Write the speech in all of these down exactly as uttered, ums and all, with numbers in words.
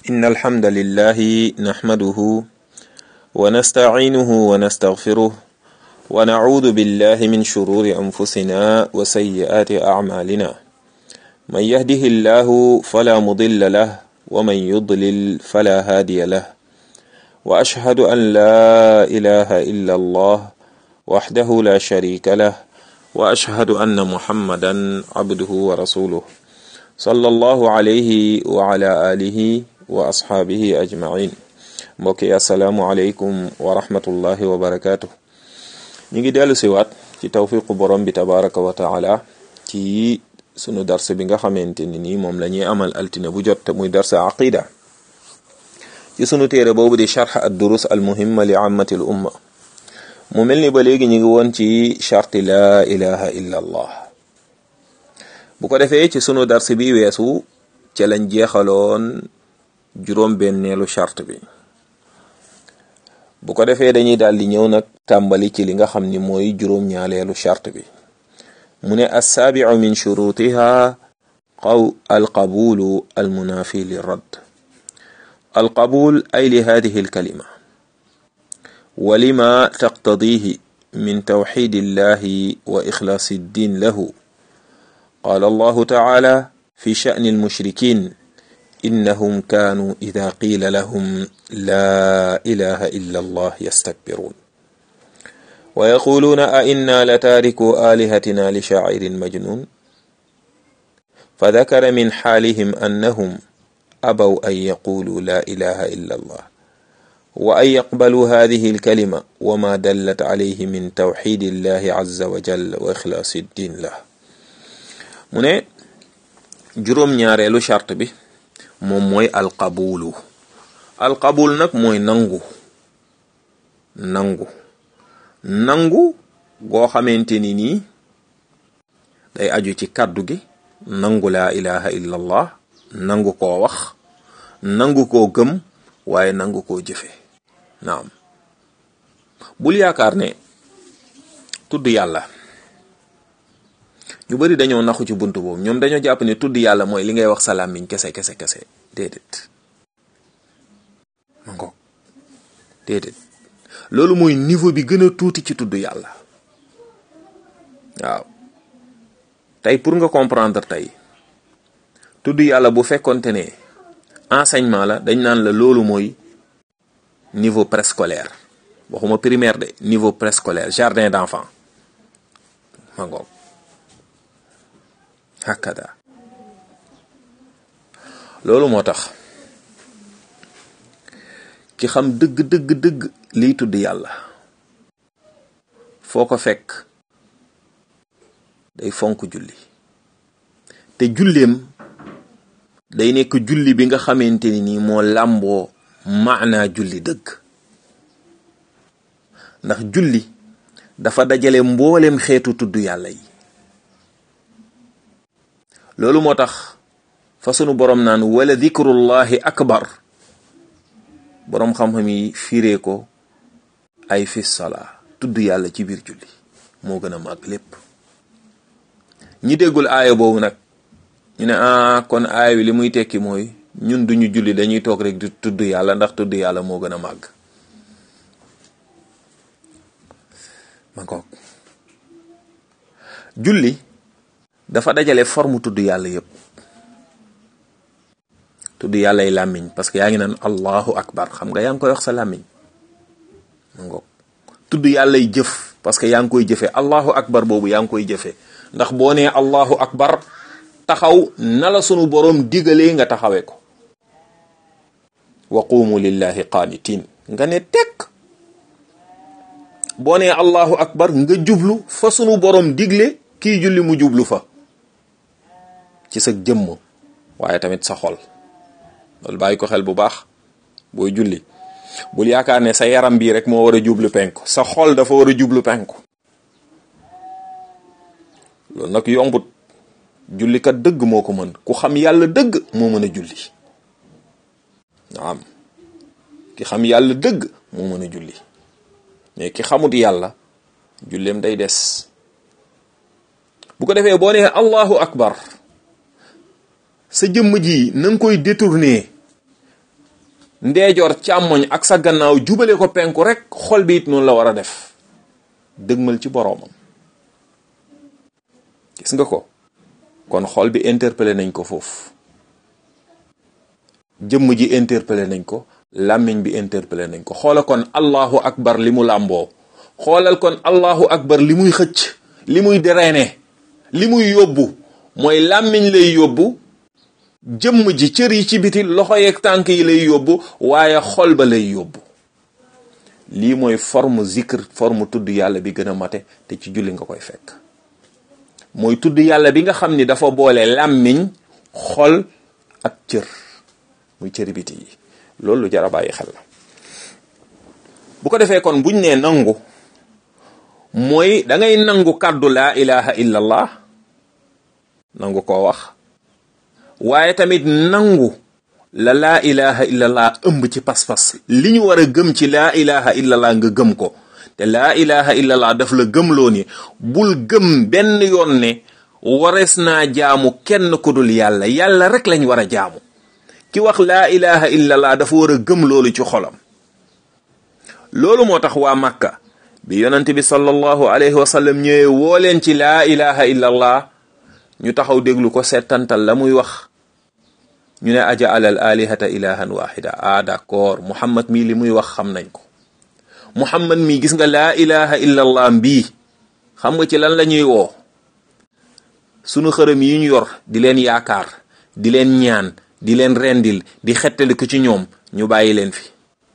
إن الحمد لله نحمده ونستعينه ونستغفره ونعوذ بالله من شرور أنفسنا وسيئات أعمالنا من يهده الله فلا مضل له ومن يضلل فلا هادي له وأشهد أن لا إله إلا الله وحده لا شريك له وأشهد أن محمدا عبده ورسوله صلى الله عليه وعلى آله وأصحابه أجمعين. mbokki assalaamu aleykum wa rahmatullahi wa barakaatu. ñu ngi dellu siwaat ci tawfiqu borom bi tabaraka wa taala ci sunu darse bi nga xamante ni nii moom la ñuy amal altine bu jot te muy darse aqida ci sunu téere boobu di charx ad durus al muhimma li ammati l umma. mu mel ni ba léegi ñu ngi woon ci charti laa ilaha illa allah. bu ko defee ci sunu darse bi weesu ca lañ jeexaloon juróom benneelu charte bi. bu ko defee dañuy daal di ñëw nag tàmbali ci li nga xam ni mooy juróom ñaaleelu charte bi. mu ne assaabiu min shurutiha qaw alqabulu almunafi lirradd. alqabul ay li hadihi alkalima wa lima taqtadihi min tawxidi illahi wa ixlaasi ddin lahu. qaala allahu taala fi sha'ni almushrikin innahum kaanu ida qiila lahum laa ilaha illa allah yastakbiruun wa yaquluuna a inna la taariku aalihatina li shaa'irin majnuun fa dakara min xaalihim annahum abaw an yaquluu laa ilaha illa allah wa an yaqbaluu haadihi alkalima wa ma dallat alayhi min tawxiidi illahi azza wa jalla wa ixlaasi ddin lah. mu ne juróom-ñaareelu charte bi moom mooy alqabulu. alqabul nag mooy nangu nangu nangu goo xamante ni nii day aju ci kàddu gi nangu laa ilaha illa allah, nangu koo wax, nangu koo gëm, waaye nangu koo jëfe. naam bul yaakaar ne tudd yàlla, ñu bari dañoo naxu ci buntu boobu. ñoom dañoo jàpp ne tudd yàlla mooy li ngay wax sa làmmiñ kese kese kese. déedéet ma ngoog déedéet loolu mooy niveau bi gën a tuuti ci tudd yàlla. waaw tey pour nga comprendre tey tudd yàlla bu fekkonte ne enseignement la, dañ naan la loolu mooy niveau préscolaire. waxuma primaire de, niveau préscolaire, jardin d'enfant. ma ngoog hakada. loolu moo tax ki xam dëgg dëgg dëgg liy tudd yàlla foo ko fekk day fonk julli, te julleem day nekk julli bi nga xamante ni nii moo làmboo maanaa julli dëgg. ndax julli dafa dajale mboolem xeetu tudd yàlla yi. loolu moo tax fa sunu borom naan wala dikrullahi akbar, borom xam-xam yi firee ko ay fi salaa, tudd yàlla ci biir julli moo gën a màgg lépp. ñi déggul aaya boobu nag ñu ne ah kon aaya wi li muy tekki mooy ñun duñu julli, dañuy toog rek di tudd yàlla ndax tudd yàlla moo gën a màgg. ma ngoog julli dafa dajale forme tudd yàlla yëpp. tudd yàlla yi làmmiñ, parce que yaa ngi naan allahu akbar, xam nga yaa ngi koy wax sa làmmiñ. ma ngoog tudd yàlla yi jëf, parce que yaa ngi koy jëfe. allahu akbar boobu yaa ngi koy jëfe, ndax boo nee allahu akbar taxaw na la sunu boroom digalee nga taxawee ko. wa qumu lillahi qaanitiin, nga ne tekk. boo nee allahu akbar nga jublu fa sunu boroom digle kii julli mu jublu fa, ci sa jëmm waaye tamit sa xol. loolu bàyyi ko xel bu baax booy julli. bul yaakaar ne sa yaram bii rek moo war a jublu penku, sa xol dafa war a jublu penku. loolu nag yombut. jullikat dëgg moo ko mën, ku xam yàlla dëgg moo mën a julli. naam ki xam yàlla dëgg moo mën a julli, mais ki xamut yàlla julleem day des. bu ko defee boo nee allahu akbar sa jëmm ji na nga koy détourner ndeejoor càmmoñ ak sa gannaaw jubale ko penku rek xol bi it noonu la war a def dëgmal ci boroomam. gis nga ko kon xol bi interpellé nañ ko foofu, jëmm ji interpellé nañ ko, làmmiñ bi interpellé nañ ko. xoola kon allahu akbar li mu làmboo, xoolal kon allahu akbar li muy xëcc, li muy drainer, li muy yóbbu mooy làmmiñ lay yóbbu, jëmm ji cër yi ci biti loxo yeeg tànk yi lay yóbbu, waaye xol ba lay yóbbu. lii mooy forme zikr, forme tudd yàlla bi gën a mate, te ci julli nga koy fekk. mooy tudd yàlla bi nga xam ni dafa boole làmmiñ, xol ak cër, muy cëri biti yi. loolu lu jar a bàyyi xel la. bu ko defee kon buñ nee nangu, mooy da ngay nangu kàddu laa ilaha illallah, nangu koo wax, waaye tamit nangu la laa ilaha illallah ëmb ci pas-pas. li ñu war a gëm ci laa ilaha illallah nga gëm ko, te laa ilaha illallah daf la gëmloo ni bul gëm benn yoon ne warees naa jaamu kenn ku dul yàlla, yàlla rek lañ war a jaamu. ki wax laa ilaha illallah dafa war a gëm loolu ci xolam. loolu moo tax waa Makka bi yonante bi sallallahu alayhi wa sallam ñëwee woo leen ci laa ilaha illallah, ñu taxaw déglu ko settantal la muy wax. ñu ne aja alal alihata ilahan wahida. ah d'accord, Muhammad mii li muy wax xam nañ ko. Muhammad mii gis nga laa ilaha illallah mbii xam nga ci lan la ñuy woo? sunu xërëm yi ñu yor di leen yaakaar, di leen ñaan, di leen rendil, di xettali ko ci ñoom, ñu bàyyi leen fi.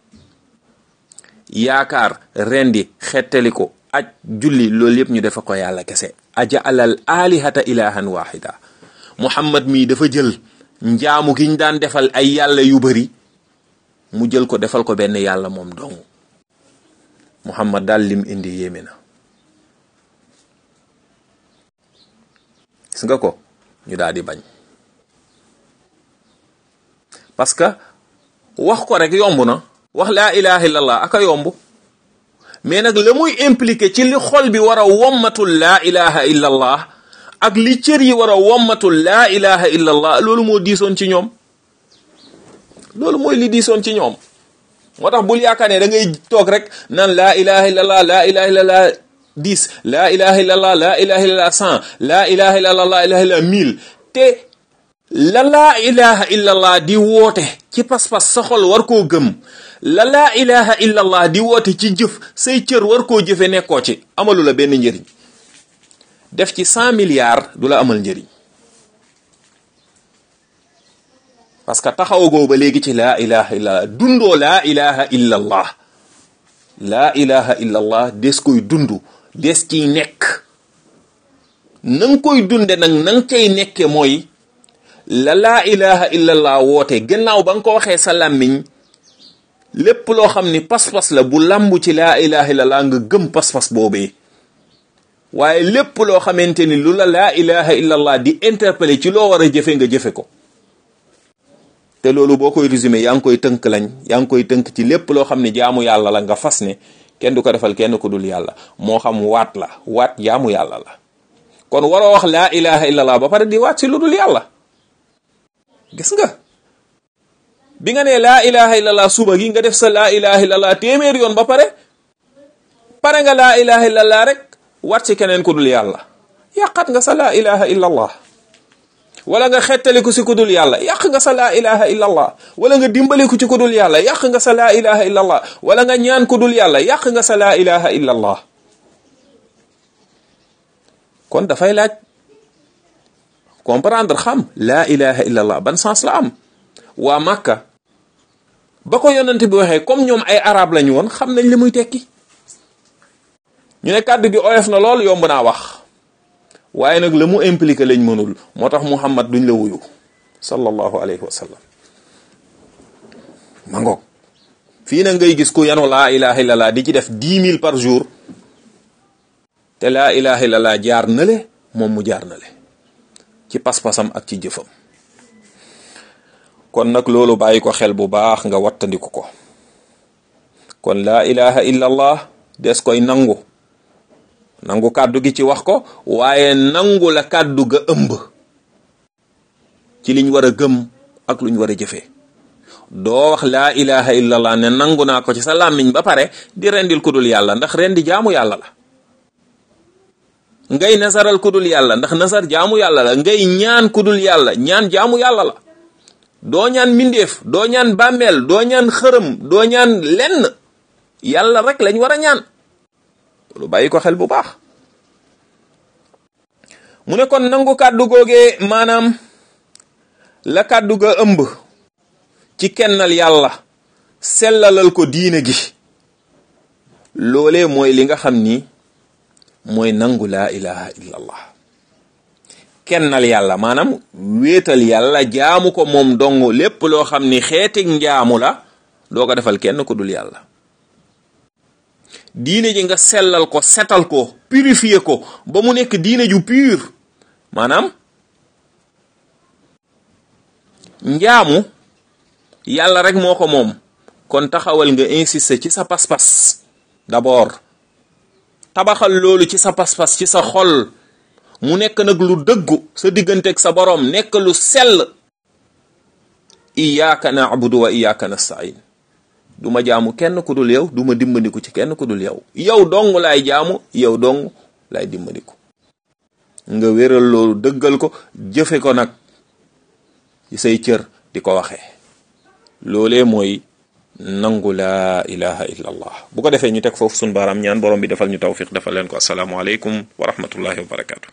yaakaar, rendi, xettali ko, aj, julli, loolu yëpp ñu defa ko yàlla kese. aja alal alihata ilahan wahida. Muhammad mii dafa jël njaamu gi ñu daan defal ay yàlla yu bari, mu jël ko defal ko benn yàlla moom dong. Muhammad daal lim indi yéeme na. gis nga ko, ñu daal di bañ. parce que wax ko rek yomb na, wax laa ilaha illallah aka yomb, mais nag la muy impliqué ci li xol bi war a wommatul laa ilaha illallah ak li cër yi war a wommatul laa ilaha illallah, loolu moo diisoon ci ñoom. loolu mooy li diisoon ci ñoom. moo tax bul yaakaar ne da ngay toog rek naan laa ilaha illallah laa ilaha illallah dix, laa ilaha illallah laa ilaha illallah cent, laa ilaha illallah laa ilaha illallah mille. te la laa ilaha illallah di woote ci pas-pas sa xol war koo gëm, la laa ilaha illallah di woote ci jëf say cër war koo jëfe nekkoo ci, amalu la benn njëriñ. def ci cent milliards du la amal njëriñ, parce que taxawagoo ba léegi ci laa ilaha illallah, dundoo laa ilaha illallah. laa ilaha illallah des koy dundu, des ciy nekk. na nga koy dunde nag na nga cay nekke mooy la laa ilaha illallah woote, gannaaw ba nga ko waxee sa làmmiñ, lépp loo xam ni pas-pas la bu làmbu ci laa ilaha illallah nga gëm pas-pas boobee. waaye lépp loo xamante ni lu la laa ilaha illallah di interpeller ci loo war a jëfe nga jëfe ko. te loolu boo koy résumé yaa ngi koy tënk lañ yaa ngi koy tënk ci lépp loo xam ne jaamu yàlla la nga fas ne kenn du ko defal kenn ku dul yàlla, moo xam waat la, waat jaamu yàlla la. kon waroo wax laa ilaha illallah ba pare di waat si lu dul yàlla. gis nga bi nga ne laa ilaha illallah suba gi nga def sa laa ilaha illallah téeméer yoon ba pare pare nga laa ilaha illallah rek waat si keneen ku dul yàlla, yàqat nga sa laa ilaha illallah. wala nga xettaliku si ku dul yàlla, yàq nga sa laa ilaha illallah. wala nga dimbaliku ci ku dul yàlla, yàq nga sa laa ilaha illallah. wala nga ñaan ku dul yàlla, yàq nga sa laa ilaha illallah. kon dafay laaj comprendre, xam laa ilaha illallah ban sens la am. waa Makka ba ko yonent bi waxee, comme ñoom ay arab lañu woon, xam nañ li muy tekki. ñu ne kàddu gi oyof na lool, yomb naa wax, waaye nag la mu impliqué lañ mënul. moo tax Muhammad duñ la wuyu sallallahu alayhi wa sallam. ma ngoog fii na ngay gis ku yanu laa ilaha illallah di ci def dix mille par jour, te laa ilaha illallah jaar na le moom mu jaar na le ci pas-pasam ak ci jëfam. kon nag loolu bàyyi ko xel bu baax, nga wattandiku ko. kon laa ilaha illallah des koy nangu nangu kàddu gi ci wax ko, waaye nangu la kàddu ga ëmb ci liñ war a gëm ak luñ war a jëfee. doo wax laa ilaha illallah ne nangu naa ko ci sa làmmiñ ba pare di rendil kudul yàlla, ndax rendi jaamu yàlla la. ngay nasaral kudul yàlla, ndax nasar jaamu yàlla la. ngay ñaan kudul yàlla, ñaan jaamu yàlla la. doo ñaan mbindeef, doo ñaan bàmmeel, doo ñaan xërëm, doo ñaan lenn, yàlla rek lañ war a ñaan. lu bàyyi ko xel bu baax. mu ne kon nangu kàddu googee maanaam la kàddu ga ëmb ci kennal yàlla, sellalal ko diine gi, loolee mooy li nga xam ni mooy nangu laa ilaha illallah. kennal yàlla maanaam wéetal yàlla, jaamu ko moom dong, lépp loo xam ni xeetig njaamu la doo ko defal kenn ku dul yàlla. diine ji nga sellal ko, setal ko, purifier ko ba mu nekk diine ju pur. maanaam njaamu yàlla rek moo ko moom, kon taxawal nga insister ci sa pas-pas d'abord, tabaxal loolu ci sa pas-pas, ci sa xol, mu nekk nag lu dëggu sa digganteeg sa borom, nekk lu sell. iyyaka na'budu wa iyyaka nasta'in, du ma jaamu kenn ku dul yow, du ma dimbandiku ci kenn ku dul yow, yow dong laay jaamu, yow dong laay dimbandiku. nga wéral loolu, dëggal ko, jëfe ko nag ci say cër di ko waxee. loolee mooy nangu laa ilaha illa allah. bu ko defee ñu teg foofu sun baaraam ñaan borom bi defal ñu tawfiq defal leen ko. assalaamu aleykum wa rahmatullahi wa barakatu.